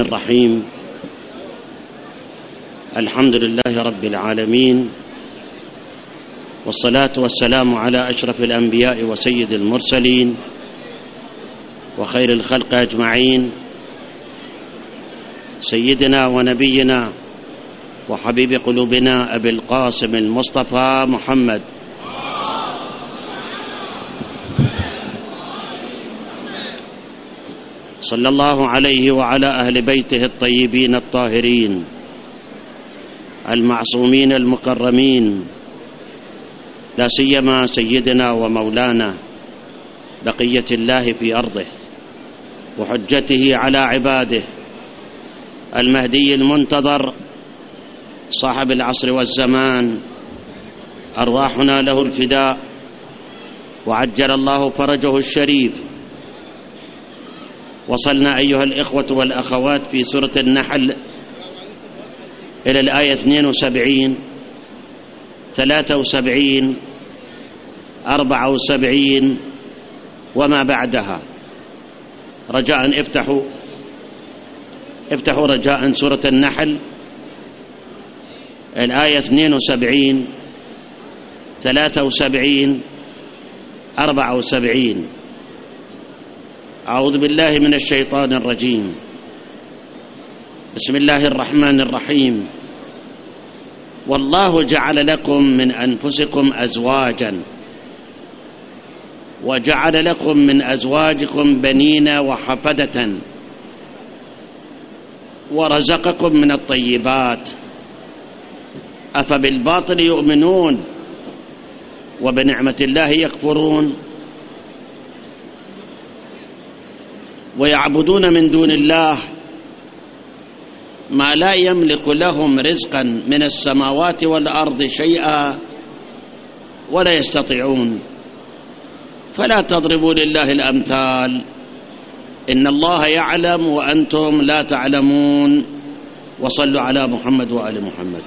الرحيم. الحمد لله رب العالمين، والصلاة والسلام على أشرف الأنبياء وسيد المرسلين وخير الخلق أجمعين، سيدنا ونبينا وحبيب قلوبنا أبي القاسم المصطفى محمد صلى الله عليه وعلى أهل بيته الطيبين الطاهرين المعصومين المكرمين، لا سيما سيدنا ومولانا بقية الله في أرضه وحجته على عباده، المهدي المنتظر صاحب العصر والزمان، أرواحنا له الفداء وعجل الله فرجه الشريف. وصلنا أيها الإخوة والأخوات في سورة النحل إلى الآية 72 73 74 وما بعدها. رجاء افتحوا رجاء سورة النحل الآية 72 73 74. أعوذ بالله من الشيطان الرجيم. بسم الله الرحمن الرحيم. والله جعل لكم من أنفسكم أزواجا وجعل لكم من أزواجكم بنين وحفدة ورزقكم من الطيبات أفبالباطل يؤمنون وبنعمة الله يكفرون ويعبدون من دون الله ما لا يملك لهم رزقا من السماوات والأرض شيئا ولا يستطيعون فلا تضربوا لله الأمثال إن الله يعلم وأنتم لا تعلمون. وصلوا على محمد وآل محمد.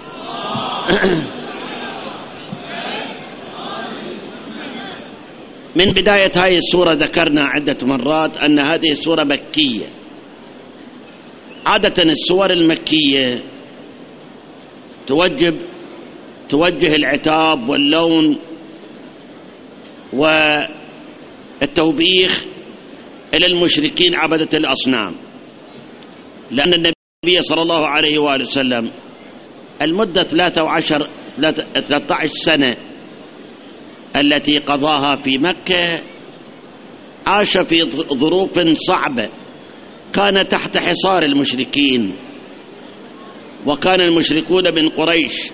من بداية هذه السورة ذكرنا عدة مرات أن هذه السورة مكية. عادة السور المكية توجه العتاب واللون والتوبيخ إلى المشركين عبدة الأصنام، لأن النبي صلى الله عليه وآله وسلم المدة 13 سنة التي قضاها في مكة عاش في ظروف صعبة، كان تحت حصار المشركين، وكان المشركون من قريش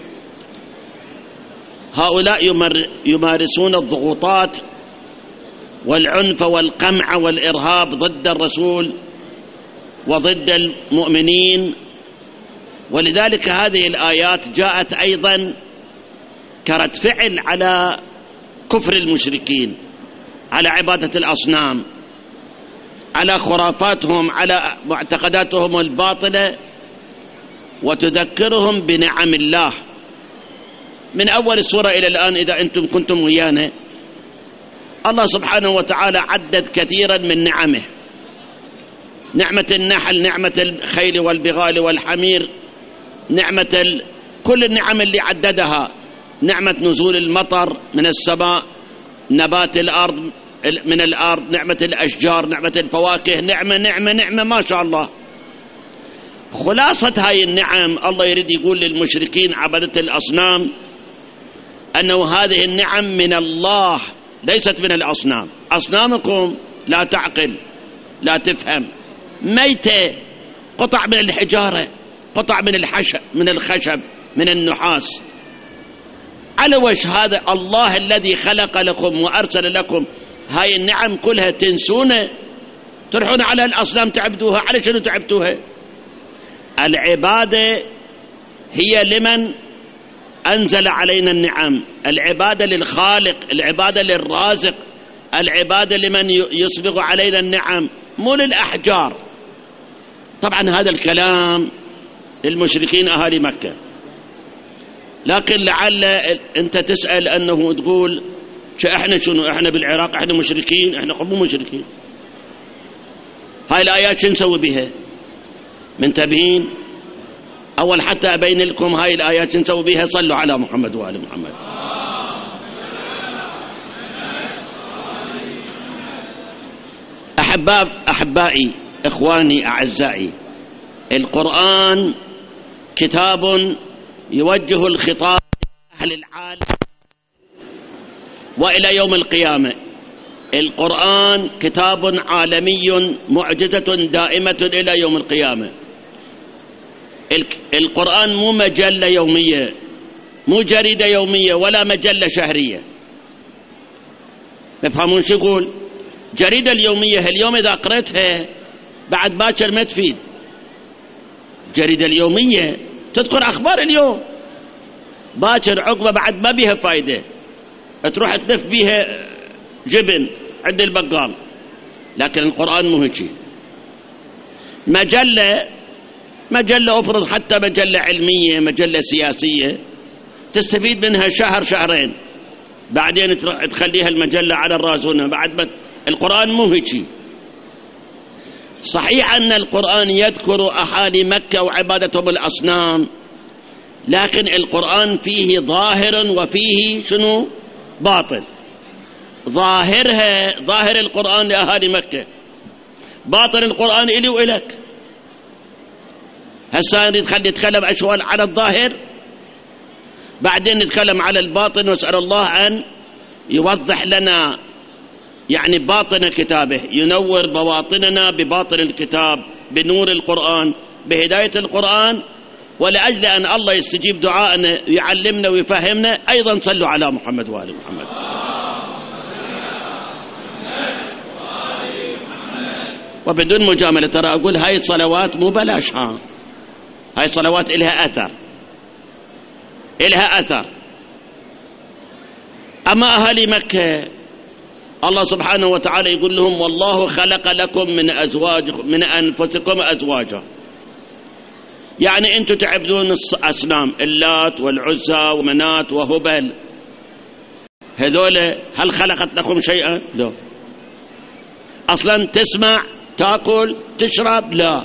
هؤلاء يمارسون الضغوطات والعنف والقمع والإرهاب ضد الرسول وضد المؤمنين. ولذلك هذه الآيات جاءت أيضا كرد فعل على كفر المشركين، على عبادة الأصنام، على خرافاتهم، على معتقداتهم الباطلة، وتذكرهم بنعم الله. من أول السورة إلى الآن إذا أنتم كنتم ويانا، الله سبحانه وتعالى عدد كثيرا من نعمه: نعمة النحل، نعمة الخيل والبغال والحمير، نعمة كل النعم اللي عددها، نعمة نزول المطر من السماء، نبات الأرض من الأرض، نعمة الأشجار، نعمة الفواكه، نعمة نعمة نعمة ما شاء الله. خلاصة هاي النعم الله يريد يقول للمشركين عبدة الأصنام أنه هذه النعم من الله ليست من الأصنام. أصنامكم لا تعقل، لا تفهم، ميتة، قطع من الحجارة، قطع من الخشب، من النحاس. على وجه هذا الله الذي خلق لكم وأرسل لكم هاي النعم كلها تنسونه، تروحون على الأصنام تعبدوها. على شنو تعبدوها؟ العبادة هي لمن أنزل علينا النعم، العبادة للخالق، العبادة للرازق، العبادة لمن يسبغ علينا النعم، مو للأحجار. طبعا هذا الكلام للمشركين أهالي مكة، لكن لعل أنت تسأل أنه تقول احنا شنو، احنا بالعراق احنا مشركين؟ احنا مو مشركين. هاي الآيات شو نسوي بها؟ منتبهين؟ أول حتى أبين لكم هاي الآيات نسوي بها. صلوا على محمد وآل محمد. أحبائي إخواني أعزائي، القرآن كتاب يوجه الخطاب أهل العالم وإلى يوم القيامة. القرآن كتاب عالمي معجزة دائمة إلى يوم القيامة. القرآن مو مجلة يومية، مو جريدة يومية، ولا مجلة شهرية. تفهمون شو يقول؟ جريدة اليومية اليوم إذا قرأتها بعد باكر ما تفيد. جريدة اليومية تذكر أخبار اليوم، باكر عقبة بعد ما بيها فايدة، تروح تلف بيها جبن عند البقال. لكن القرآن مو هيك. مجلة أفرض حتى مجلة علمية، مجلة سياسية، تستفيد منها شهر شهرين، بعدين تخليها المجلة على الرازونة. بعد القرآن مو هيك. صحيح أن القرآن يذكر أهالي مكة وعبادتهم الأصنام، لكن القرآن فيه ظاهر وفيه شنو؟ باطن. ظاهر القرآن لأهالي مكة، باطن القرآن إلي وإلك. هسا نتكلم أشوال على الظاهر، بعدين نتكلم على الباطن، واسأل الله أن يوضح لنا يعني باطن كتابه، ينور بواطننا بباطن الكتاب، بنور القرآن، بهداية القرآن. ولأجل أن الله يستجيب دعاءنا ويعلمنا ويفهمنا، أيضا صلوا على محمد وآل محمد. وبدون مجاملة ترى أقول هاي الصلوات مو بلاش، هاي الصلوات إلها أثر، إلها أثر. أما أهالي مكة الله سبحانه وتعالى يقول لهم: والله خلق لكم من أنفسكم أزواجا. يعني أنتم تعبدون أصنام، اللات والعزى ومنات وهبل، هذول هل خلقت لكم شيئا؟ لا. أصلا تسمع، تأكل، تشرب؟ لا.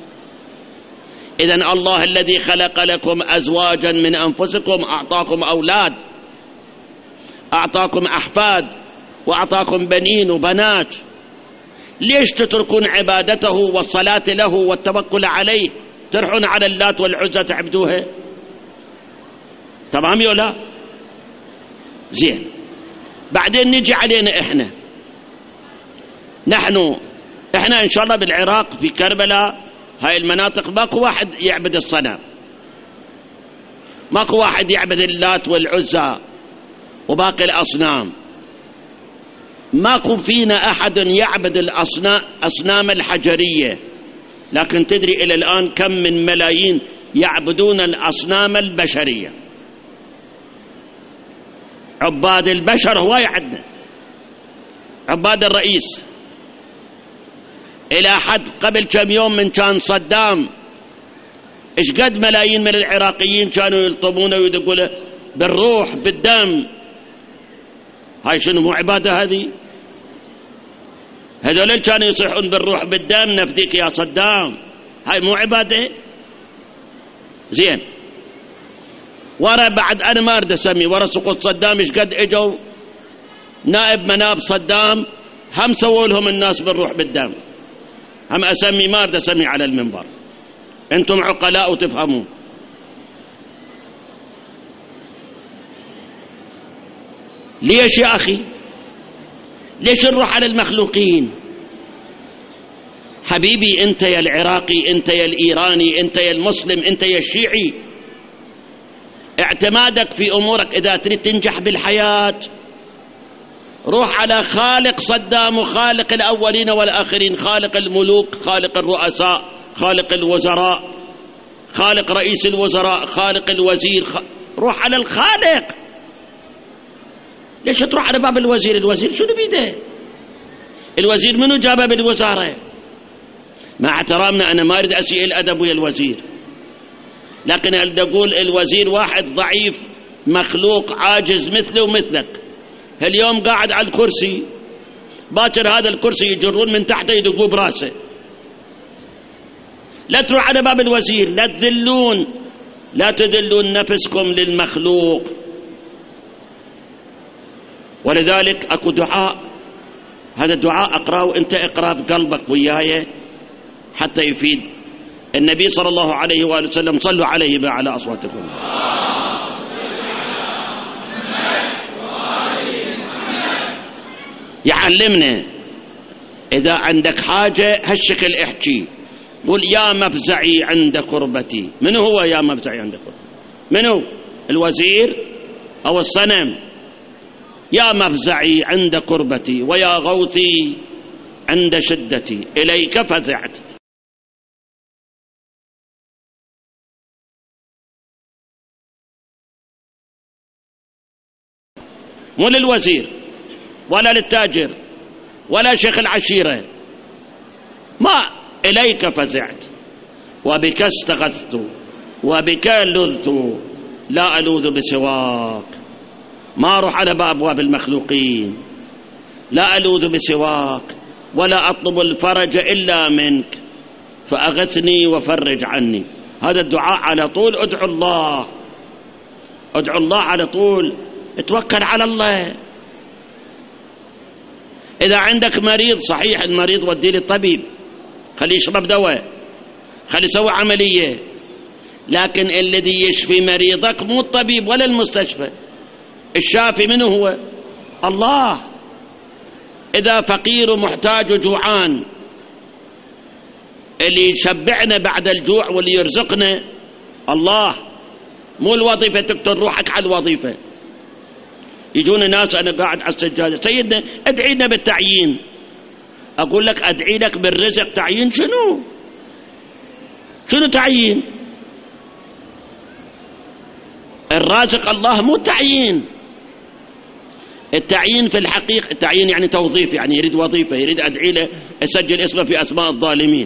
إذن الله الذي خلق لكم أزواجا من أنفسكم أعطاكم أولاد، أعطاكم أحفاد، وأعطاكم بنين وبنات. ليش تتركون عبادته والصلاة له والتوكل عليه، ترحون على اللات والعزى تعبدوها؟ تمام يا لا؟ زين. بعدين نجي علينا احنا ان شاء الله بالعراق في كربلاء هاي المناطق ماكو واحد يعبد الصنم، ماكو واحد يعبد اللات والعزى وباقي الأصنام، ماكو فينا أحد يعبد الأصنام الحجرية. لكن تدري إلى الآن كم من ملايين يعبدون الأصنام البشرية؟ عباد البشر هواي عندنا، عباد الرئيس. إلى حد قبل كم يوم من كان صدام إيش قد ملايين من العراقيين كانوا يلطمونه ويدقوا له بالروح بالدم. هاي شنو مو عبادة هذه؟ هذول كانوا يصيحون بالروح بالدم نفديك يا صدام، هاي مو عبادة؟ زين. ورا بعد أنا ما أريد أسمي، ورا سقوط صدام إيش قد إجوا نائب مناب صدام هم سووا لهم الناس بالروح بالدم. هم أسمي، ما أريد أسمي على المنبر، أنتم عقلاء وتفهمون. ليش يا أخي؟ ليش نروح على المخلوقين؟ حبيبي أنت يا العراقي، أنت يا الإيراني، أنت يا المسلم، أنت يا الشيعي، اعتمادك في أمورك إذا تريد تنجح بالحياة روح على خالق صدام وخالق الأولين والآخرين، خالق الملوك، خالق الرؤساء، خالق الوزراء، خالق رئيس الوزراء، خالق الوزير، روح على الخالق. ليش تروح على باب الوزير؟ الوزير شنو بيده؟ الوزير منو جابه بالوزارة؟ مع احترامنا أنا ما أريد أسيء الأدب ويا الوزير، لكن أريد أقول الوزير واحد ضعيف مخلوق عاجز مثله ومثلك، اليوم قاعد على الكرسي، باكر هذا الكرسي يجرون من تحته يدقوه براسه. لا تروح على باب الوزير، لا تذلون نفسكم للمخلوق. ولذلك اكو دعاء، هذا الدعاء اقراه وانت اقراه بقلبك وياي حتى يفيد. النبي صلى الله عليه وآله وسلم صلوا عليه بأعلى أصواتكم. يعلمنا إذا عندك حاجة هالشكل احكي، قل يا مفزعي عند قربتي. من هو يا مفزعي عند قربتي؟ من هو؟ الوزير أو الصنم؟ يا مفزعي عند قربتي ويا غوثي عند شدتي، إليك فزعت. مو للوزير ولا للتاجر ولا شيخ العشيرة، ما إليك فزعت وبك استغثت وبك لذت لا ألوذ بسواك. ما أروح على أبواب المخلوقين، لا ألوذ بسواك ولا أطلب الفرج إلا منك فأغثني وفرج عني. هذا الدعاء على طول ادعو الله، ادعو الله على طول، اتوكل على الله. إذا عندك مريض، صحيح المريض وديه للطبيب، خليه يشرب دواء، خليه يسوي عملية، لكن الذي يشفي مريضك مو الطبيب ولا المستشفى، الشافي منه هو الله. إذا فقير ومحتاج وجوعان، اللي يشبعنا بعد الجوع واللي يرزقنا الله، مو الوظيفة تقتل روحك على الوظيفة. يجون ناس أنا قاعد على السجادة، سيدنا ادعينا بالتعيين. أقول لك أدعي لك بالرزق، تعيين شنو تعيين؟ الرازق الله، مو تعيين. التعيين في الحقيقة، التعيين يعني توظيف، يعني يريد وظيفة، يريد أدعي له أسجل اسمه في أسماء الظالمين.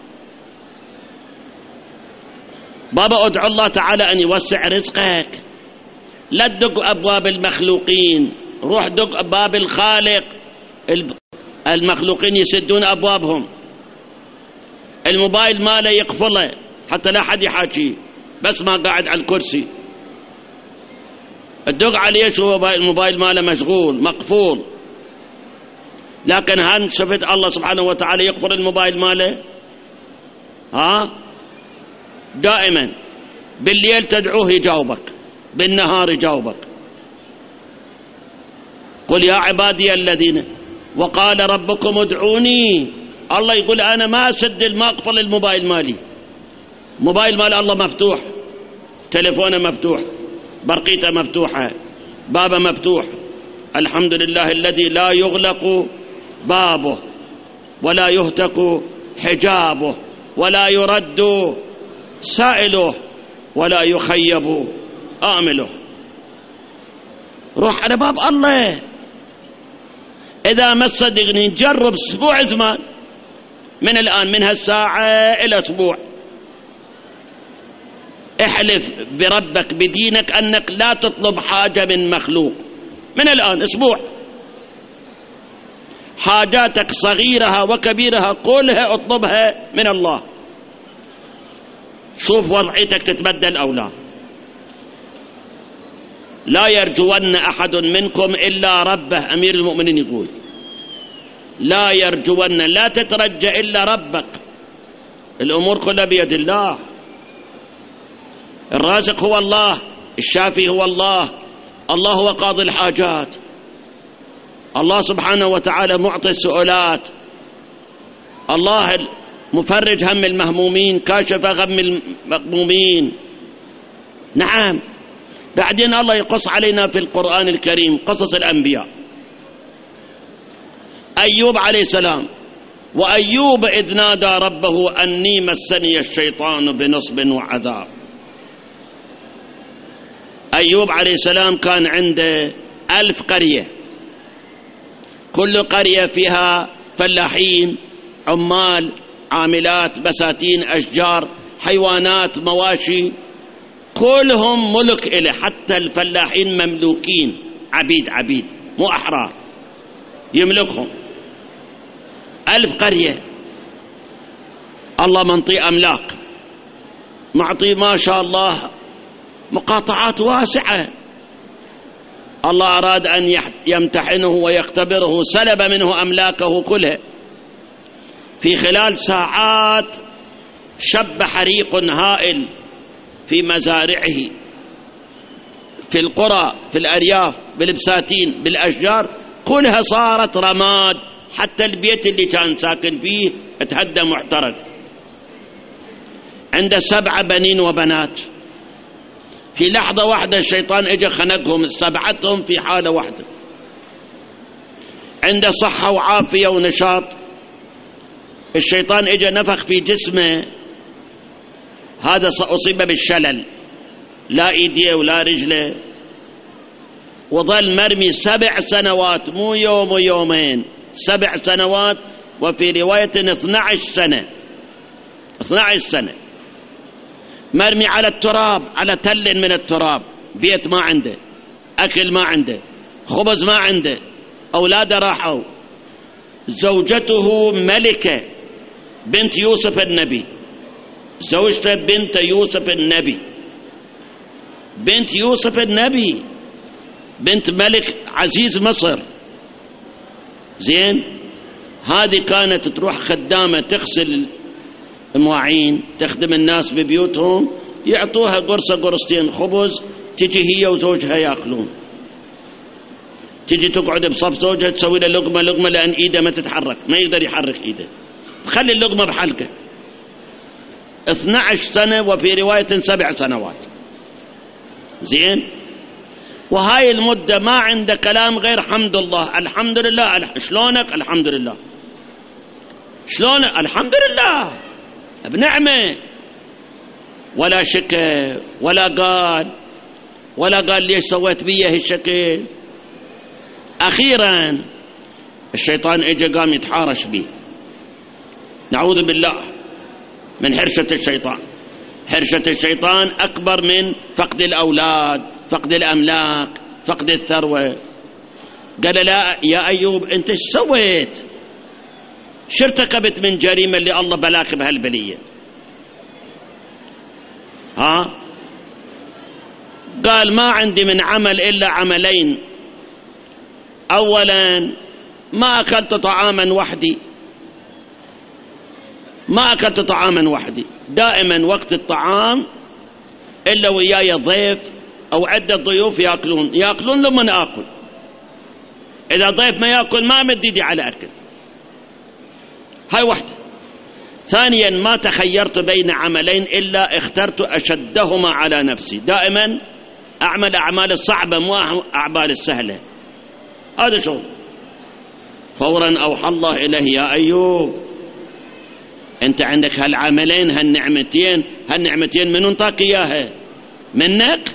بابا ادعو الله تعالى أن يوسع رزقك، لا تدق أبواب المخلوقين، روح دق باب الخالق. المخلوقين يسدون أبوابهم، الموبايل ماله يقفله حتى لا حد يحاكي، بس ما قاعد على الكرسي الدق عليه شو الموبايل ماله مشغول مقفول. لكن هل شفت الله سبحانه وتعالى يقفل الموبايل ماله؟ دائما بالليل تدعوه يجاوبك، بالنهار يجاوبك. قل يا عبادي الذين، وقال ربكم ادعوني. الله يقول أنا ما أسد ما أقفل الموبايل مالي، موبايل مال الله مفتوح، تليفونه مفتوح، برقيته مفتوحة، بابه مفتوح. الحمد لله الذي لا يغلق بابه ولا يهتك حجابه ولا يرد سائله ولا يخيب آمله. روح على باب الله. إذا ما تصدقني جرب أسبوع زمان، من الآن، من هالساعة إلى أسبوع، احلف بربك بدينك أنك لا تطلب حاجة من مخلوق. من الآن أسبوع، حاجاتك صغيرها وكبيرها قولها اطلبها من الله. شوف وضعيتك تتبدل أو لا. لا يرجون أحد منكم إلا ربه. أمير المؤمنين يقول لا يرجون، لا تترجى إلا ربك. الأمور كلها بيد الله. الرازق هو الله، الشافي هو الله، الله هو قاضي الحاجات، الله سبحانه وتعالى معطي السؤالات، الله مفرج هم المهمومين، كاشف غم المغمومين. نعم. بعدين الله يقص علينا في القرآن الكريم قصص الأنبياء. أيوب عليه السلام، وأيوب إذ نادى ربه أني مسني الشيطان بنصب وعذاب. أيوب عليه السلام كان عنده 1000 قرية، كل قرية فيها فلاحين، عمال، عاملات، بساتين، أشجار، حيوانات، مواشي، كلهم ملك إله، حتى الفلاحين مملوكين، عبيد مو أحرار، يملكهم. 1000 قرية. الله منطي أملاك، معطي ما شاء الله مقاطعات واسعة. الله أراد أن يمتحنه ويختبره، سلب منه أملاكه كلها. في خلال ساعات شب حريق هائل في مزارعه، في القرى، في الأرياف، بالبساتين، بالأشجار، كلها صارت رماد، حتى البيت اللي كان ساكن فيه اتهدم واحترق. عنده 7 بنين وبنات، في لحظة واحدة الشيطان اجى خنقهم، استبعدهم في حالة واحدة. عنده صحة وعافية ونشاط، الشيطان اجى نفخ في جسمه، هذا أصيب بالشلل، لا ايديه ولا رجله، وظل مرمي 7 سنوات، مو يوم ويومين، 7 سنوات، وفي رواية 12 سنة، 12 سنة مرمي على التراب، على تل من التراب، بيت ما عنده، أكل ما عنده، خبز ما عنده، أولاده راحوا. زوجته ملكة بنت يوسف النبي، زوجته بنت يوسف النبي، بنت يوسف النبي، بنت ملك عزيز مصر. زين، هذه كانت تروح خدامة تغسل مواعين، تخدم الناس ببيوتهم، يعطوها قرصة قرصتين خبز، تجي هي وزوجها ياكلون، تجي تقعد بصف زوجها تسوي له لقمة لقمة، لأن إيده ما تتحرك، ما يقدر يحرك إيده، تخلي اللقمة بحلقه. 12 سنة، وفي رواية 7 سنوات. زين، وهاي المدة ما عنده كلام غير حمد الله، الحمد لله. شلونك؟ الحمد لله. شلونك؟ الحمد لله، بنعمة. ولا شكى ولا قال ليش سويت بيه هالشكل. أخيرا الشيطان اجى قام يتحارش به، نعوذ بالله من حرشة الشيطان. حرشة الشيطان أكبر من فقد الأولاد، فقد الأملاك، فقد الثروة. قال لا يا أيوب، أنت ايش سويت؟ شو ارتكبت من جريمة اللي الله بلاك بهالبلية؟ قال ما عندي من عمل إلا عملين. أولا، ما أكلت طعاما وحدي، ما أكلت طعاما وحدي، دائما وقت الطعام إلا وياي ضيف أو عدة ضيوف يأكلون لما أنا أكل. إذا ضيف ما يأكل ما أمد يدي على أكل. هاي واحدة. ثانيا، ما تخيرت بين عملين إلا اخترت أشدهما على نفسي، دائما أعمل أعمال الصعبة مو أعمال السهلة. هذا شو. فورا أوحى الله إليه، يا أيوب أنت عندك هالعملين، هالنعمتين من انطاك إياها؟ منك؟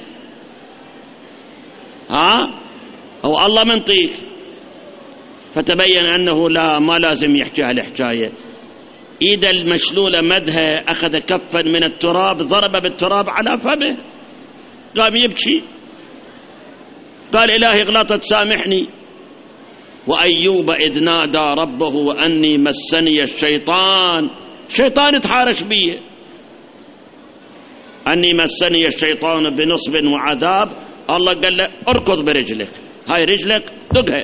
أو الله منطيك؟ فتبين أنه لا، ما لازم يحكي هالحكاية. إيد المشلولة مدها، أخذ كفا من التراب، ضرب بالتراب على فمه، قام يبكي، قال إلهي غلطت سامحني. وأيوب إذ نادى ربه وأني مسني الشيطان تحارش بي، أني مسني الشيطان بنصب وعذاب. الله قال له اركض برجلك، هاي رجلك دقها،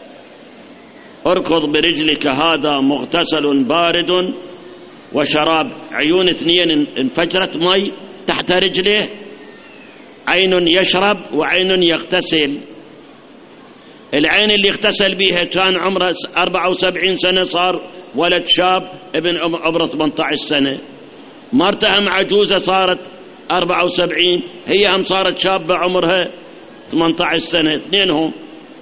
اركض برجلك، هذا مغتسل بارد وشراب. عيون 2 انفجرت مي تحت رجله، عين يشرب وعين يغتسل. العين اللي اغتسل بيها كان عمره 74 سنة، صار ولد شاب ابن عمره 18 سنة. مرتهم عجوزة صارت 74، هي هم صارت شابة عمرها 18 سنة، اثنينهم.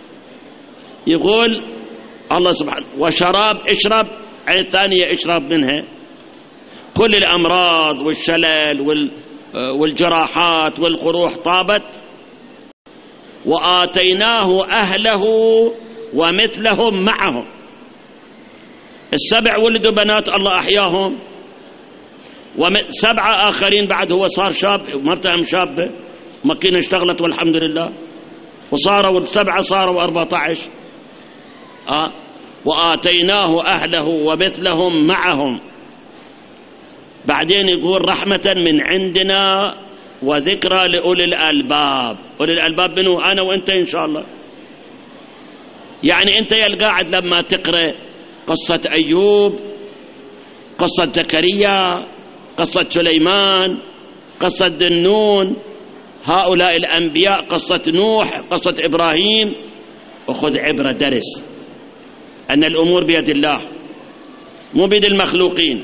يقول الله سبحانه وشراب، اشرب، عين ثانية اشرب منها. كل الأمراض والشلل والجراحات والقروح طابت. وآتيناه أهله ومثلهم معهم. 7 ولدوا بنات الله أحياهم، و7 آخرين بعد. هو صار شاب، مرتهم شابة، مكينة اشتغلت والحمد لله، وصاروا 7 صاروا 14. وآتيناه أهله ومثلهم معهم بعدين يقول رحمة من عندنا وذكرى لأولي الألباب. أولي الألباب منه أنا وأنت إن شاء الله. يعني أنت يا القاعد لما تقرأ قصة أيوب، قصة زكريا، قصة سليمان، قصة ذنون، هؤلاء الأنبياء، قصة نوح، قصة إبراهيم، وخذ عبرة درس أن الأمور بيد الله مو بيد المخلوقين،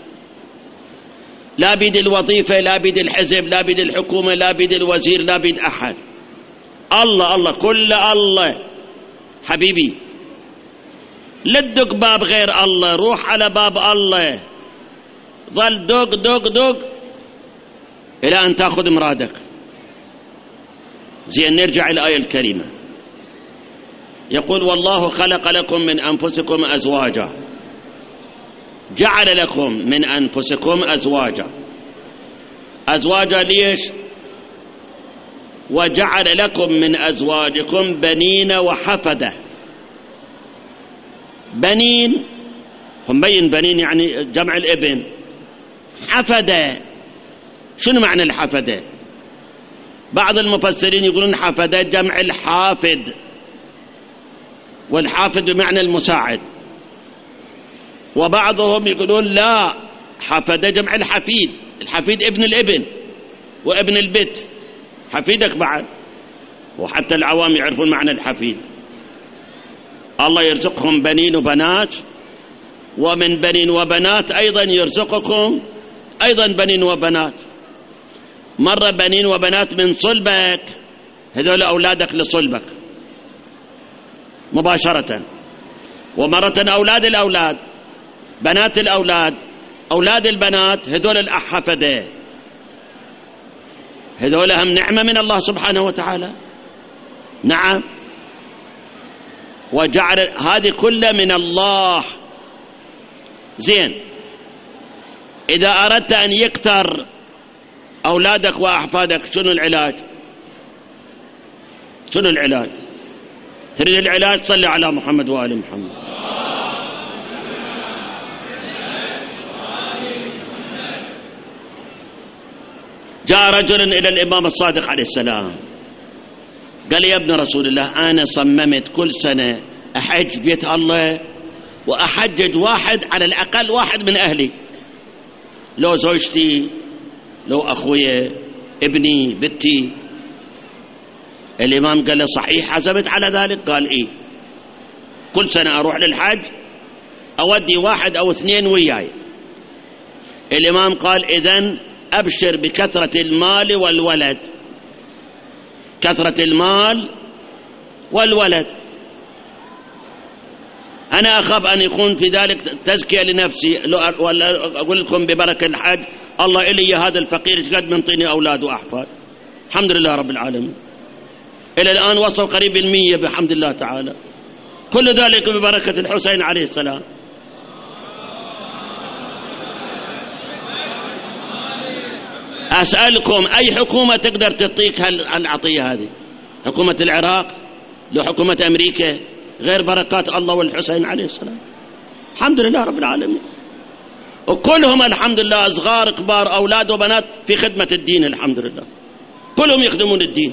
لا بيد الوظيفة، لا بيد الحزب، لا بيد الحكومة، لا بيد الوزير، لا بيد أحد. الله الله كل الله حبيبي. لا تدق باب غير الله، روح على باب الله، ظل دق دق دق إلى أن تأخذ مرادك. زين نرجع الآية الكريمة. يقول والله خلق لكم من أنفسكم أزواجا، جعل لكم من أنفسكم أزواجا. أزواجا ليش؟ وجعل لكم من أزواجكم بنين وحفدة. بنين هم بين بنين يعني جمع الابن. حفدة شنو معنى الحفدة؟ بعض المفسرين يقولون حفدة جمع الحافد، والحافد بمعنى المساعد، وبعضهم يقولون لا، حفدة جمع الحفيد. الحفيد ابن الابن وابن البت، حفيدك بعد. وحتى العوام يعرفون معنى الحفيد. الله يرزقهم بنين وبنات، ومن بنين وبنات أيضا يرزقكم أيضا بنين وبنات. مرة بنين وبنات من صلبك، هذول أولادك لصلبك مباشرة، ومرة أولاد الأولاد، بنات الأولاد، أولاد البنات، هذول الأحفدة، هذول هم نعمة من الله سبحانه وتعالى. نعم. وجعل هذه كلها من الله. زين إذا أردت أن يكثر أولادك وأحفادك شنو العلاج؟ شنو العلاج؟ تريد العلاج؟ صلي على محمد وآل محمد. جاء رجل إلى الإمام الصادق عليه السلام قال يا ابن رسول الله أنا صممت كل سنة أحج بيت الله وأحجج واحد على الأقل واحد من أهلي، لو زوجتي، لو أخويا، ابني، بنتي. الإمام قال له صحيح عزمت على ذلك؟ قال إيه، كل سنة أروح للحج أودي واحد أو اثنين وياي. الإمام قال إذن أبشر بكثرة المال والولد، كثرة المال والولد. أنا أخاف أن يكون في ذلك تزكية لنفسي، ولا أقول لكم ببركة الحج الله إلي هذا الفقير قد من طيني أولاد وأحفاد. الحمد لله رب العالمين، إلى الآن وصل قريب 100 بحمد الله تعالى، كل ذلك ببركة الحسين عليه السلام. أسألكم أي حكومة تقدر تعطيك هالعطية هذه؟ حكومة العراق؟ لو حكومة أمريكا؟ غير بركات الله والحسين عليه السلام. الحمد لله رب العالمين. وكلهم الحمد لله صغار كبار أولاد وبنات في خدمة الدين، الحمد لله كلهم يخدمون الدين.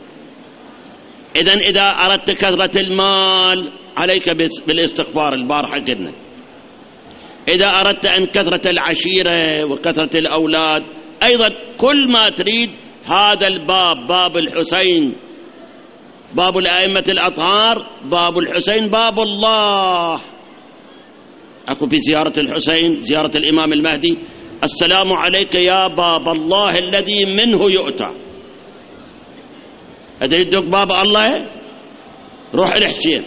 إذن إذا أردت كثرة المال عليك بالاستغفار، البارحة قلنا. إذا أردت أن كثرة العشيرة وكثرة الأولاد أيضا كل ما تريد، هذا الباب باب الحسين، باب الأئمة الأطهار، باب الحسين باب الله. أكو في زيارة الحسين زيارة الإمام المهدي، السلام عليك يا باب الله الذي منه يؤتى. أتريد دق باب الله؟ روح الحسين.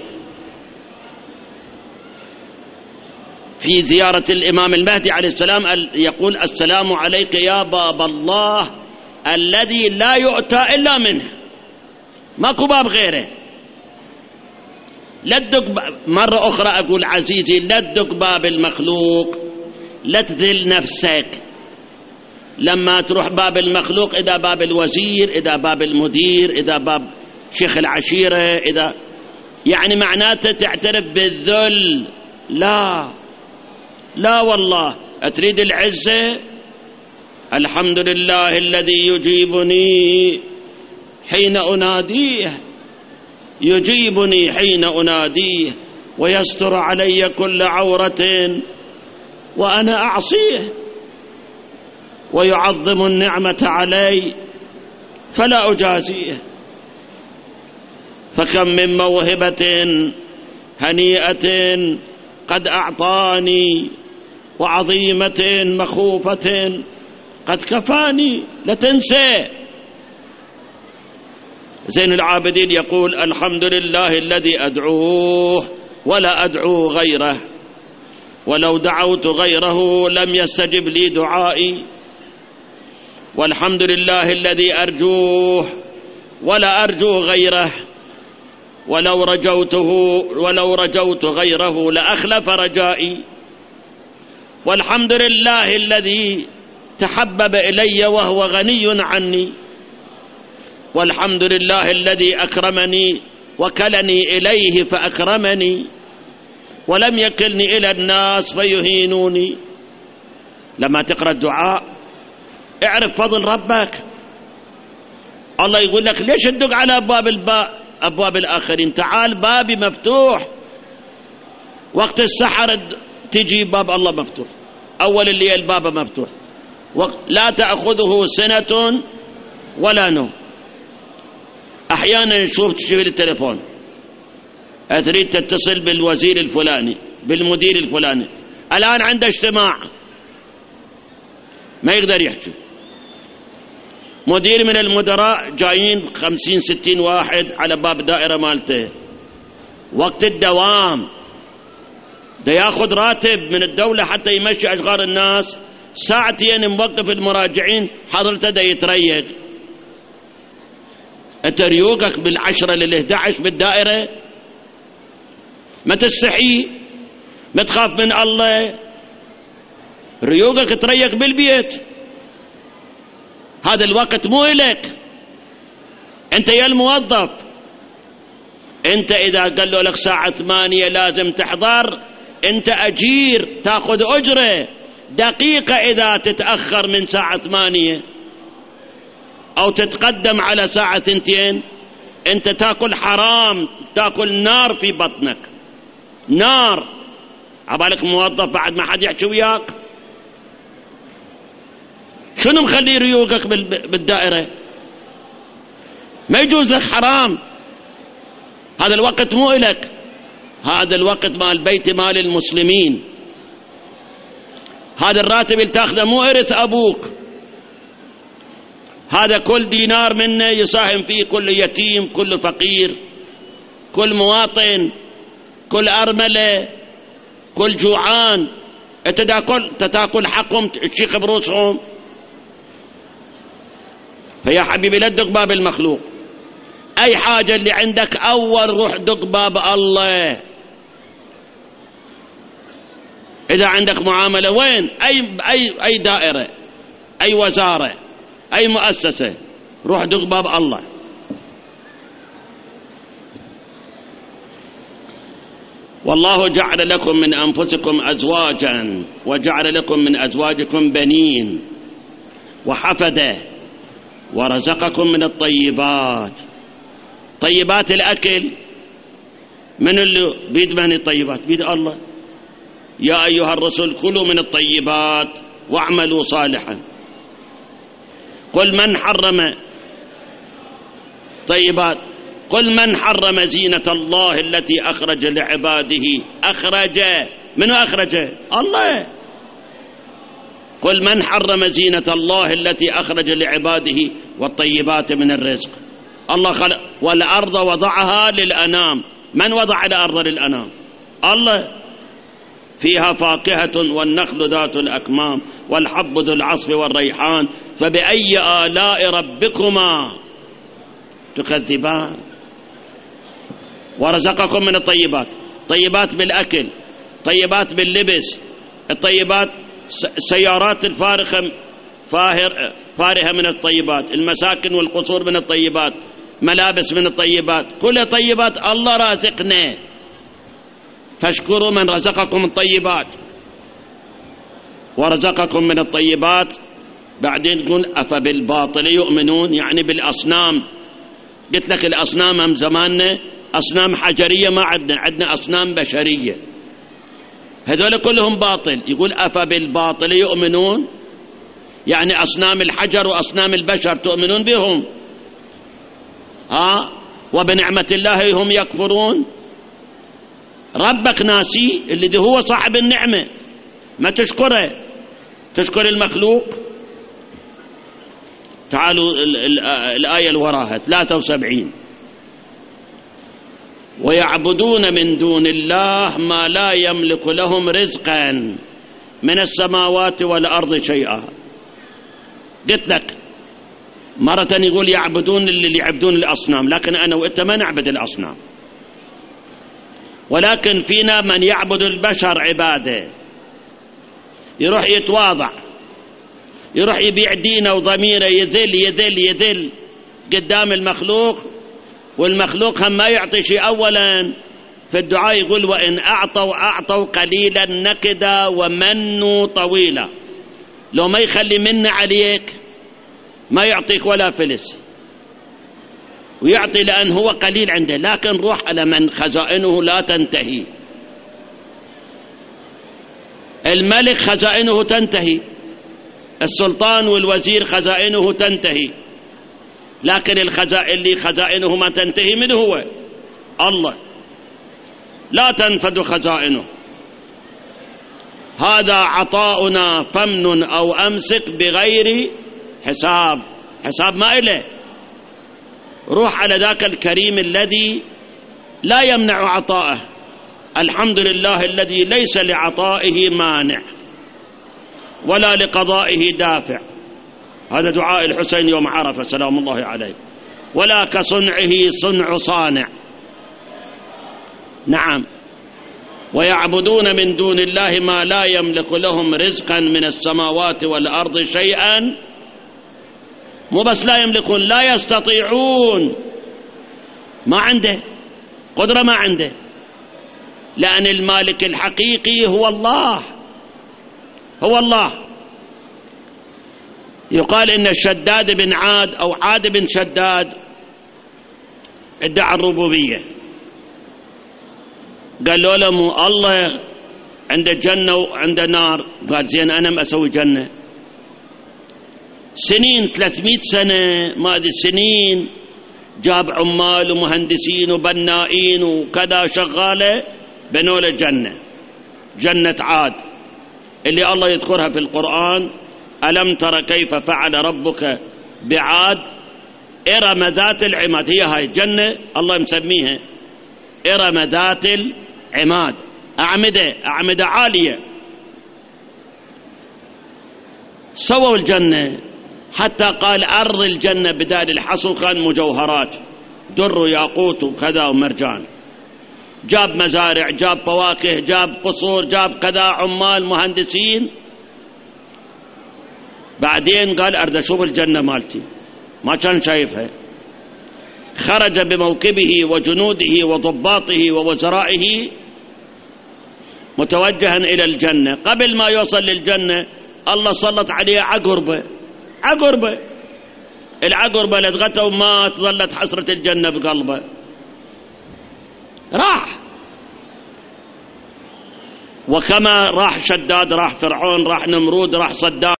في زيارة الإمام المهدي عليه السلام يقول السلام عليك يا باب الله الذي لا يؤتى إلا منه، ماكو باب غيره. لا تدق مرة أخرى أقول عزيزي، لا تدق باب المخلوق، لا تذل نفسك. لما تروح باب المخلوق، إذا باب الوزير، إذا باب المدير، إذا باب شيخ العشيرة، إذا يعني معناته تعترف بالذل. لا لا والله، أتريد العزة الحمد لله الذي يجيبني حين أناديه، يجيبني حين أناديه ويستر علي كل عورة وأنا أعصيه، ويعظم النعمة علي فلا أجازيه. فكم من موهبة هنيئة قد أعطاني، وعظيمة مخوفة قد كفاني. لا تنسى. زين العابدين يقول: الحمد لله الذي أدعوه ولا أدعو غيره، ولو دعوت غيره لم يستجب لي دعائي. والحمد لله الذي أرجوه ولا أرجو غيره، ولو رجوت غيره لأخلف رجائي. والحمد لله الذي تحبب إلي وهو غني عني. والحمد لله الذي أكرمني وكلني إليه فأكرمني، ولم يكلني إلى الناس فيهينوني. لما تقرأ الدعاء اعرف فضل ربك. الله يقول لك: ليش تدق على أبواب الآخرين؟ تعال، بابي مفتوح. وقت السحر تجي باب الله مفتوح، أول الليل بابه مفتوح، لا تأخذه سنة ولا نوم. أحيانا تشوف التليفون، تريد تتصل بالوزير الفلاني، بالمدير الفلاني، الآن عنده اجتماع، ما يقدر يحكي. مدير من المدراء جايين 50-60 واحد على باب دائرة مالته، وقت الدوام ده ياخذ راتب من الدولة حتى يمشي أشغال الناس، ساعتين موقف المراجعين حضرته ده يتريق. أنت ريوقك بال10 لل11 بالدائرة؟ ما تستحي؟ ما تخاف من الله؟ ريوقك تريق بالبيت. هذا الوقت مو إلك، أنت يا الموظف. أنت إذا قالوا لك ساعة 8 لازم تحضر، أنت أجير تأخذ أجرة. دقيقة إذا تتأخر من ساعة 8 أو تتقدم على ساعة 2 أنت تأكل حرام، تأكل نار في بطنك، نار. عبالك موظف بعد ما حد يحكي وياك؟ شنو مخلي ريوقك بالدائرة؟ ما يجوز لك، حرام. هذا الوقت مو إلك، هذا الوقت مال بيت مال المسلمين. هذا الراتب اللي تاخذه مو إرث أبوك، هذا كل دينار منه يساهم فيه كل يتيم، كل فقير، كل مواطن، كل أرملة، كل جوعان. أنت تاكل حقهم، تشيخ بروسهم. فيا حبيبي لا تدق باب المخلوق. أي حاجة اللي عندك أول روح دق باب الله. إذا عندك معاملة وين؟ أي دائرة، أي وزارة، أي مؤسسة، روح دق باب الله. والله جعل لكم من أنفسكم أزواجا وجعل لكم من أزواجكم بنين وحفدة ورزقكم من الطيبات. طيبات الأكل من اللي بيد من الطيبات؟ بيد الله. يا أيها الرسل كلوا من الطيبات واعملوا صالحا. قل من حرم طيبات، قل من حرم زينة الله التي أخرج لعباده. أخرج، منو أخرج؟ الله. قل من حرم زينة الله التي أخرج لعباده والطيبات من الرزق. الله خلق والأرض وضعها للأنام. من وضع الأرض للأنام؟ الله. فيها فاكهة والنخل ذات الأكمام والحب ذو العصف والريحان فبأي آلاء ربكما تكذبان. ورزقكم من الطيبات، طيبات بالأكل، طيبات باللبس، الطيبات السيارات الفارهة من الطيبات، المساكن والقصور من الطيبات، ملابس من الطيبات، كل طيبات. الله رازقنا، فاشكروا من رزقكم الطيبات. ورزقكم من الطيبات بعدين تقول أفبالباطل يؤمنون، يعني بالأصنام. قلت لك الأصنام هم زماننا أصنام حجرية، ما عندنا أصنام بشرية، هذول كلهم باطل. يقول أفبالباطل يؤمنون، يعني أصنام الحجر وأصنام البشر تؤمنون بهم، وبنعمة الله هم يكفرون. ربك ناسي الذي هو صاحب النعمة، ما تشكره، تشكر المخلوق. تعالوا الآية اللي وراها 73: ويعبدون من دون الله ما لا يملك لهم رزقا من السماوات والأرض شيئا. قلت لك مرة يقول يعبدون اللي يعبدون الأصنام، لكن أنا وإنت ما نعبد الأصنام، ولكن فينا من يعبد البشر عبادة، يروح يتواضع، يروح يبيع دينه وضميره، يذل يذل يذل قدام المخلوق، والمخلوق هم ما يعطي شيء. أولا في الدعاء يقول وإن أعطوا قليلا نكدا ومنوا طويلا، لو ما يخلي منا عليك ما يعطيك ولا فلس، ويعطي لأن هو قليل عنده. لكن روح على من خزائنه لا تنتهي. الملك خزائنه تنتهي، السلطان والوزير خزائنه تنتهي، لكن اللي خزائنه ما تنتهي من هو الله، لا تنفد خزائنه. هذا عطاؤنا فمن أو أمسك بغير حساب، حساب ما إله. روح على ذاك الكريم الذي لا يمنع عطاءه. الحمد لله الذي ليس لعطائه مانع ولا لقضائه دافع. هذا دعاء الحسين يوم عرفة سلام الله عليه. ولا كصنعه صنع صانع. نعم. ويعبدون من دون الله ما لا يملك لهم رزقا من السماوات والأرض شيئا. مو بس لا يملكون، لا يستطيعون، ما عنده قدرة، ما عنده، لأن المالك الحقيقي هو الله، هو الله. يقال إن الشداد بن عاد أو عاد بن شداد ادعى الربوبية، قال له لهم الله عنده جنة وعنده نار. قال زين أنا ما أسوي جنة؟ سنين 300 سنة ما أدري سنين جاب عمال ومهندسين وبنائين وكذا شغالة بنوا له جنة، جنة عاد اللي الله يذكرها في القرآن: ألم تر كيف فعل ربك بعاد إرم ذات العماد. هي هاي الجنة الله مسميها إرم ذات العماد، أعمدة عالية. سووا الجنة حتى قال أرض الجنة بدال الحصو كان مجوهرات، در وياقوت وكذا ومرجان. جاب مزارع، جاب فواكه، جاب قصور، جاب كذا، عمال مهندسين. بعدين قال أريد أشوف الجنة مالتي، ما كان شايفها. خرج بموكبه وجنوده وضباطه ووزرائه متوجها إلى الجنة. قبل ما يوصل للجنة الله سلط عليه عقربة، العقربة لدغته ومات، ظلت حسرة الجنة بقلبه، راح. وكما راح شداد، راح فرعون، راح نمرود، راح صدام،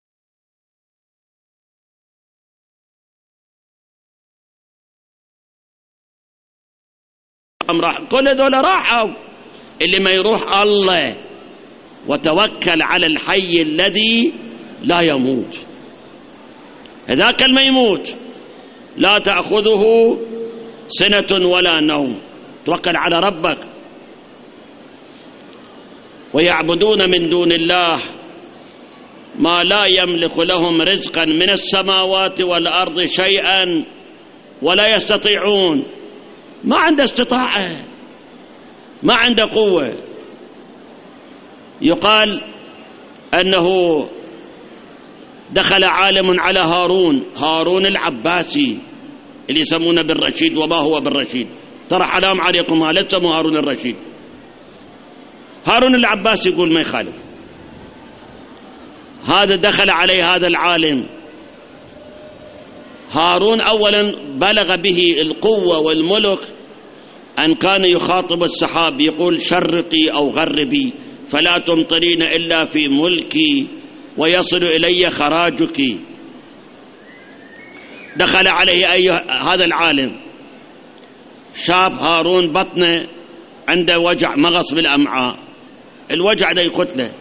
راح كل هذول راحوا. اللي ما يروح الله وتوكل على الحي الذي لا يموت، هذاك ما يموت، لا تأخذه سنة ولا نوم، توكل على ربك. ويعبدون من دون الله ما لا يملك لهم رزقا من السماوات والأرض شيئا ولا يستطيعون. ما عنده استطاعة، ما عنده قوة. يقال أنه دخل عالم على هارون العباسي اللي يسمونه بالرشيد، وما هو بالرشيد، ترى حرام عليكم لا تسموا هارون الرشيد. هارون العباسي يقول ما يخالف. هذا دخل عليه هذا العالم هارون، أولا بلغ به القوة والملك أن كان يخاطب السحاب يقول شرقي أو غربي فلا تمطرين إلا في ملكي ويصل إلي خراجك. دخل عليه هذا العالم، شاب هارون بطنه عنده وجع مغص بالأمعاء، الوجع ده يقتله.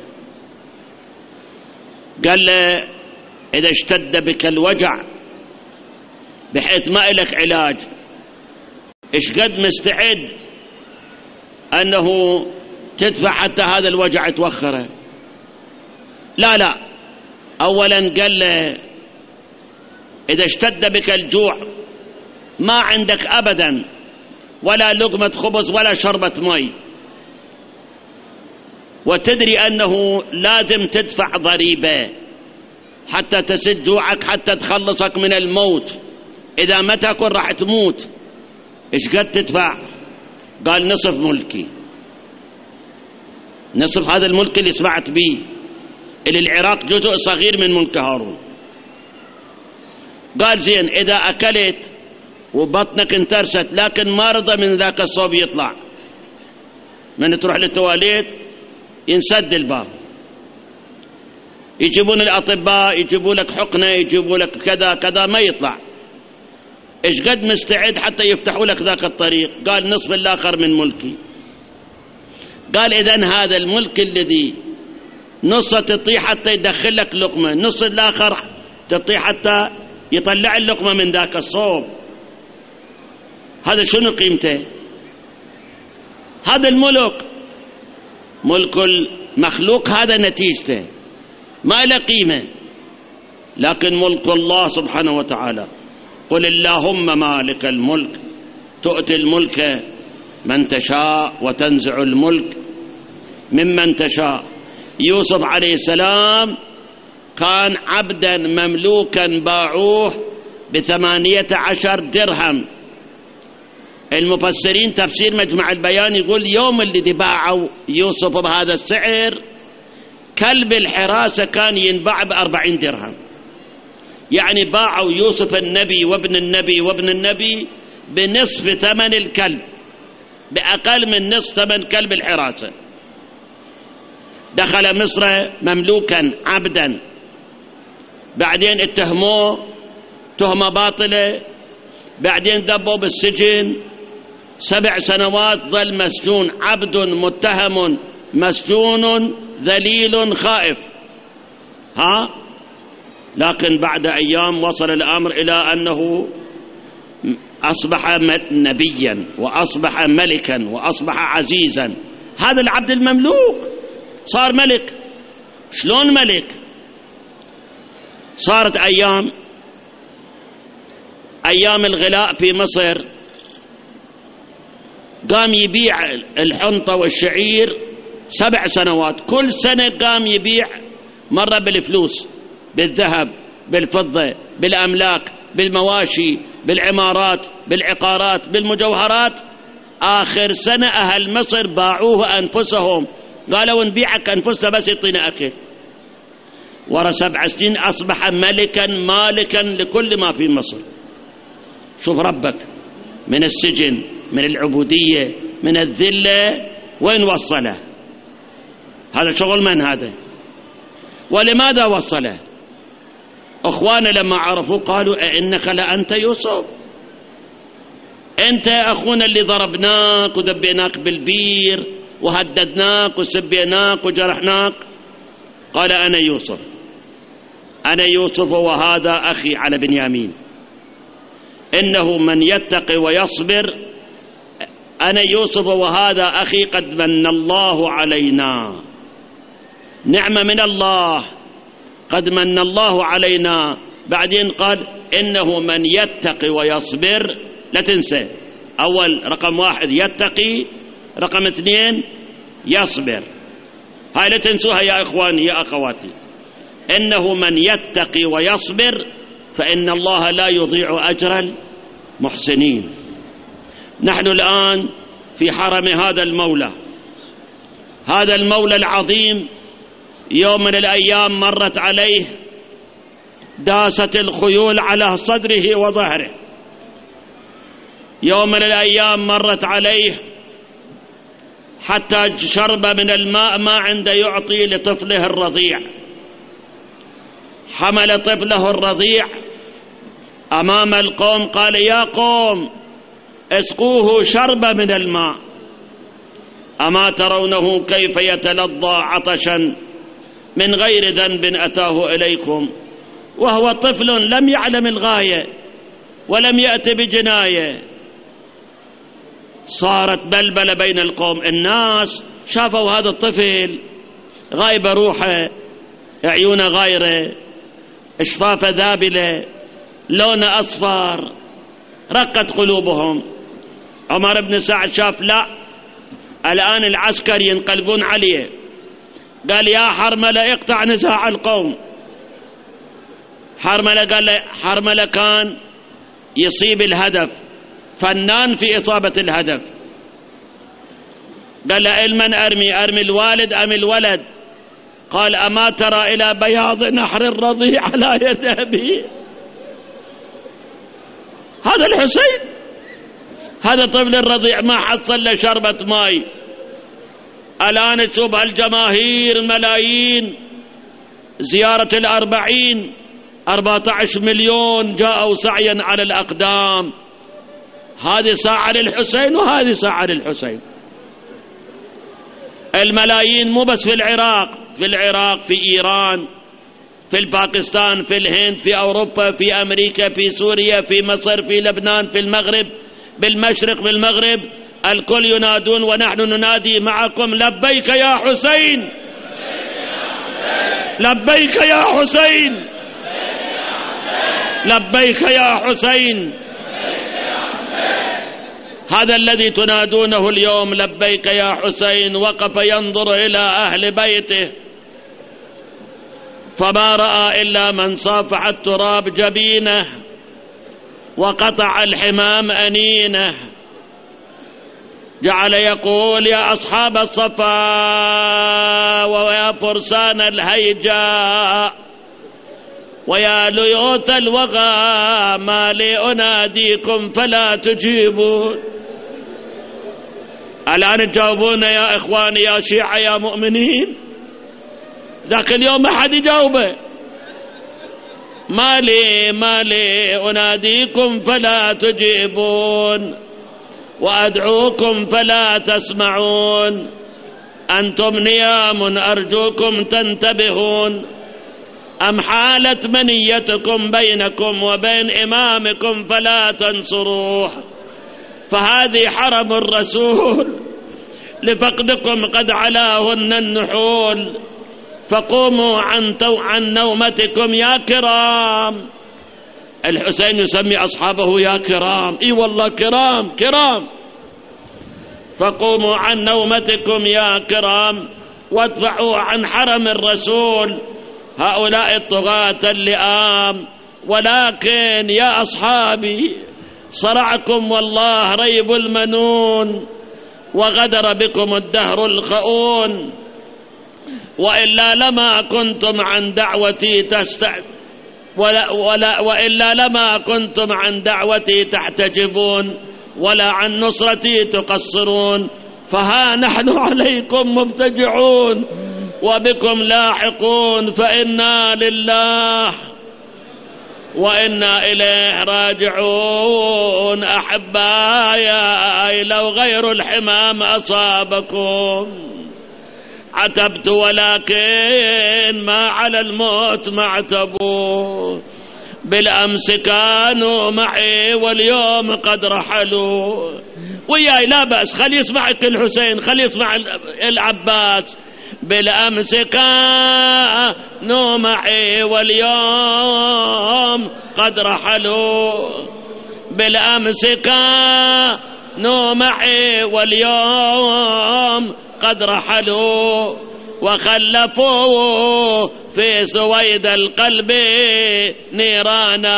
قال له إذا اشتد بك الوجع بحيث ما إلك علاج، إيش قد مستعد أنه تدفع حتى هذا الوجع توخره؟ لا، أولا قال له إذا اشتد بك الجوع ما عندك أبدا ولا لقمة خبز ولا شربة مي، وتدري أنه لازم تدفع ضريبة حتى تسد جوعك حتى تخلصك من الموت، إذا ما تأكل راح تموت، إيش قد تدفع؟ قال نصف ملكي، نصف هذا الملك اللي سمعت به، اللي العراق جزء صغير من ملك هارون. قال زين إذا أكلت وبطنك انترست لكن ما رضى من ذاك الصوب يطلع، من تروح للتواليت ينسد الباب، يجيبون الأطباء يجيبوا لك حقنة يجيبوا لك كذا كذا ما يطلع، إيش قد مستعد حتى يفتحوا لك ذاك الطريق؟ قال نصف الآخر من ملكي. قال إذن هذا الملك الذي نصه تطيح حتى يدخل لك لقمة، نص الآخر تطيح حتى يطلع اللقمة من ذاك الصوب، هذا شنو قيمته؟ هذا الملك ملك المخلوق هذا نتيجته ما له قيمة، لكن ملك الله سبحانه وتعالى قل اللهم مالك الملك تؤتي الملك من تشاء وتنزع الملك ممن تشاء. يوسف عليه السلام كان عبدا مملوكا باعوه ب18 درهم. المفسرين تفسير مجمع البيان يقول يوم اللي باعوا يوسف بهذا السعر كلب الحراسة كان ينباع ب40 درهم، يعني باعوا يوسف النبي وابن النبي وابن النبي بنصف ثمن الكلب، بأقل من نصف ثمن كلب الحراسة. دخل مصر مملوكا عبدا، بعدين اتهموه تهمة باطلة، بعدين ذبوا بالسجن 7 سنوات، ظل مسجون، عبد متهم مسجون ذليل خائف. لكن بعد أيام وصل الأمر إلى أنه أصبح نبيا وأصبح ملكا وأصبح عزيزا. هذا العبد المملوك صار ملك. شلون ملك؟ صارت أيام الغلاء في مصر، قام يبيع الحنطة والشعير 7 سنوات، كل سنة قام يبيع مرة بالفلوس، بالذهب، بالفضة، بالأملاك، بالمواشي، بالعمارات، بالعقارات، بالمجوهرات. آخر سنة أهل مصر باعوه أنفسهم، قالوا نبيعك أنفسنا بس يعطينا أكل. ورا 7 سنين أصبح ملكا مالكا لكل ما في مصر. شوف ربك من السجن، من العبودية، من الذلة، وين وصله؟ هذا شغل من هذا؟ ولماذا وصله؟ أخوانا لما عرفوا قالوا أئنك لأنت يوسف؟ أنت أخونا اللي ضربناك ودبيناك بالبير وهددناك وسبيناك وجرحناك. قال أنا يوسف، أنا يوسف وهذا أخي على بنيامين، إنه من يتقي ويصبر. أنا يوسف وهذا أخي قد من الله علينا، نعمة من الله، قد من الله علينا. بعدين قال إنه من يتقي ويصبر. لا تنسى أول رقم 1 يتقي، رقم 2 يصبر، هاي لا تنسوها يا إخواني يا أخواتي. إنه من يتقي ويصبر فإن الله لا يضيع أجر المحسنين. نحن الآن في حرم هذا المولى، هذا المولى العظيم يوم من الأيام مرت عليه داست الخيول على صدره وظهره. يوم من الأيام مرت عليه حتى شرب من الماء ما عنده يعطي لطفله الرضيع. حمل طفله الرضيع أمام القوم قال: يا قوم اسقوه شرب من الماء، أما ترونه كيف يتلظى عطشا من غير ذنب أتاه إليكم، وهو طفل لم يعلم الغاية ولم يأت بجناية. صارت بلبلة بين القوم، الناس شافوا هذا الطفل غايبة روحه، عيونه غايرة، اشفافه ذابلة، لونه أصفر، رقت قلوبهم. عمر بن سعد شاف لا، الآن العسكر ينقلبون عليه، قال: يا حرملة اقطع نزاع القوم. حرملة قال له: حرملة كان يصيب الهدف، فنان في إصابة الهدف. قال له: المن أرمي الوالد أم الولد؟ قال: أما ترى إلى بياض نحر الرضيع على يد أبيه؟ هذا الحسين، هذا طفل الرضيع ما حصل له شربة ماء. الآن تشوف هالجماهير ملايين، زيارة 14 مليون جاءوا سعيا على الأقدام. هذه ساعة للحسين وهذه ساعة للحسين. الملايين مو بس في العراق، في إيران، في الباكستان، في الهند، في أوروبا، في أمريكا، في سوريا، في مصر، في لبنان، في المغرب، بالمشرق، بالمغرب، الكل ينادون ونحن ننادي معكم: لبيك يا حسين، لبيك يا حسين، لبيك يا حسين. هذا الذي تنادونه اليوم لبيك يا حسين وقف ينظر إلى أهل بيته فما رأى إلا من صافح التراب جبينه وقطع الحمام أنينه. جعل يقول: يا أصحاب الصفا ويا فرسان الهيجاء ويا ليوث الوغى، ما لي أناديكم فلا تجيبون. الآن تجاوبون يا إخواني، يا شيعة، يا مؤمنين. ذاك اليوم ما حد يجاوبه. ما لي أناديكم فلا تجيبون وأدعوكم فلا تسمعون، أنتم نيام أرجوكم تنتبهون، أم حالت منيتكم بينكم وبين إمامكم فلا تنصروه، فهذه حرم الرسول لفقدكم قد علاهن النحول، فقوموا عن نومتكم يا كرام. الحسين يسمي أصحابه يا كرام، إي والله كرام كرام. فقوموا عن نومتكم يا كرام وادفعوا عن حرم الرسول هؤلاء الطغاة اللئام. ولكن يا أصحابي صرعكم والله ريب المنون وغدر بكم الدهر الخؤون، وإلا لما كنتم عن دعوتي وإلا لما كنتم عن دعوتي تحتجبون ولا عن نصرتي تقصرون، فها نحن عليكم مبتجعون وبكم لاحقون، فإنا لله وإنا إليه راجعون. أحبايا لو غير الحمام أصابكم عتبت، ولكن ما على الموت معتبوا، بالأمس كانوا معي واليوم قد رحلوا. وياي لا بأس، خلي يسمعك الحسين، خلي يسمع العباس. بالأمس كانوا معي واليوم قد رحلوا، بالأمس كانوا معي واليوم قد رحلوا، وخلفوا في سويد القلب نيرانا.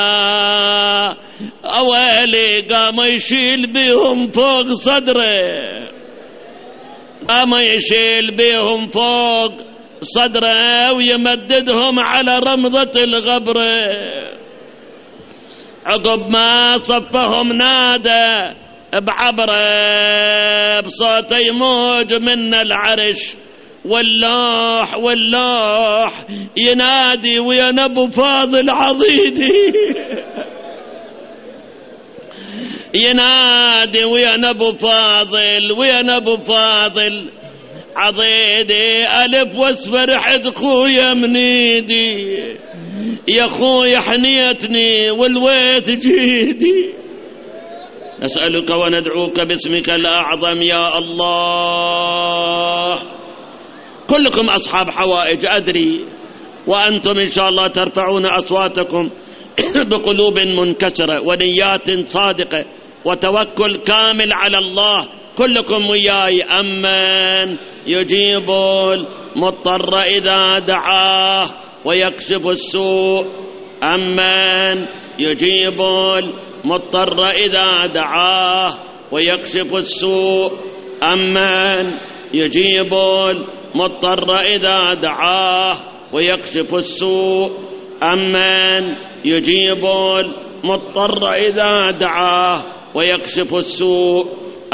أولي قام يشيل بهم فوق صدره، قام يشيل بهم فوق صدره ويمددهم على رمضة الغبر. عقب ما صفهم نادى بعبره بصوت يموج من العرش، واللوح واللوح ينادي ويا نبو فاضل عضيدي، ينادي ويا نبو فاضل ويا نبو فاضل عضيدي، ألف واصفر حد خويا منيدي، يا خويا حنيتني والويت جيدي. نسألك وندعوك باسمك الأعظم يا الله. كلكم أصحاب حوائج أدري، وأنتم إن شاء الله ترفعون أصواتكم بقلوب منكسرة ونيات صادقة وتوكل كامل على الله. كلكم وياي أمن يجيب المضطر إذا دعاه ويكشف السوء، أمن يجيب المضطر إذا دعاه ويكشف السوء، أمن يجيب المضطر إذا دعاه ويكشف السوء، أمن يجيب المضطر إذا دعاه ويكشف السوء،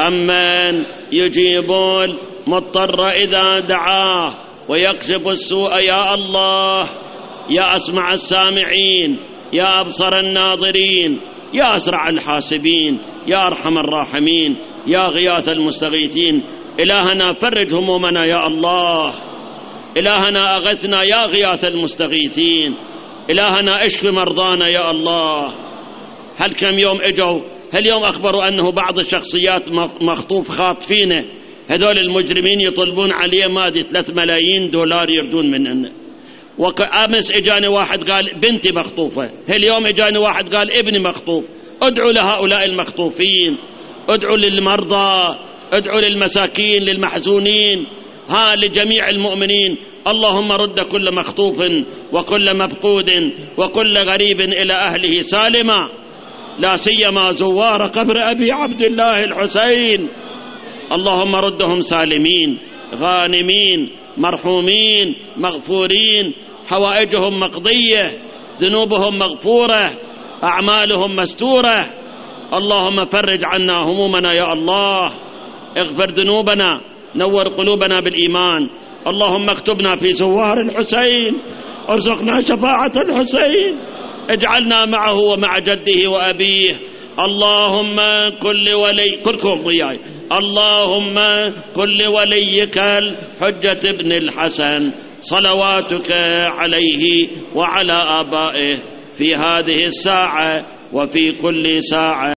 أمن يجيب المضطر إذا دعاه ويكشف السوء. يا الله، يا أسمع السامعين، يا أبصر الناظرين، يا أسرع الحاسبين، يا أرحم الراحمين، يا غياث المستغيثين. إلهنا فرج همومنا يا الله، إلهنا أغثنا يا غياث المستغيثين، إلهنا اشف مرضانا يا الله. هل كم يوم اجوا هاليوم أخبروا أنه بعض الشخصيات مخطوف خاطفينه، هذول المجرمين يطلبون عليه مادي 3 ملايين دولار يردون منه. وأمس اجاني واحد قال بنتي مخطوفة، هاليوم اجاني واحد قال ابني مخطوف. ادعوا لهؤلاء المخطوفين، ادعوا للمرضى، ادعوا للمساكين، للمحزونين، لجميع المؤمنين. اللهم رد كل مخطوف وكل مفقود وكل غريب إلى أهله سالما، لا سيما زوار قبر أبي عبد الله الحسين. اللهم ردهم سالمين غانمين مرحومين مغفورين، حوائجهم مقضية، ذنوبهم مغفورة، أعمالهم مستورة. اللهم فرج عنا همومنا يا الله، اغفر ذنوبنا، نور قلوبنا بالإيمان. اللهم اكتبنا في زوار الحسين، ارزقنا شفاعة الحسين، اجعلنا معه ومع جده وأبيه. اللهم كل ولي، كلكم وياي، اللهم كل وليك الحجة ابن الحسن صلواتك عليه وعلى آبائه في هذه الساعة وفي كل ساعة.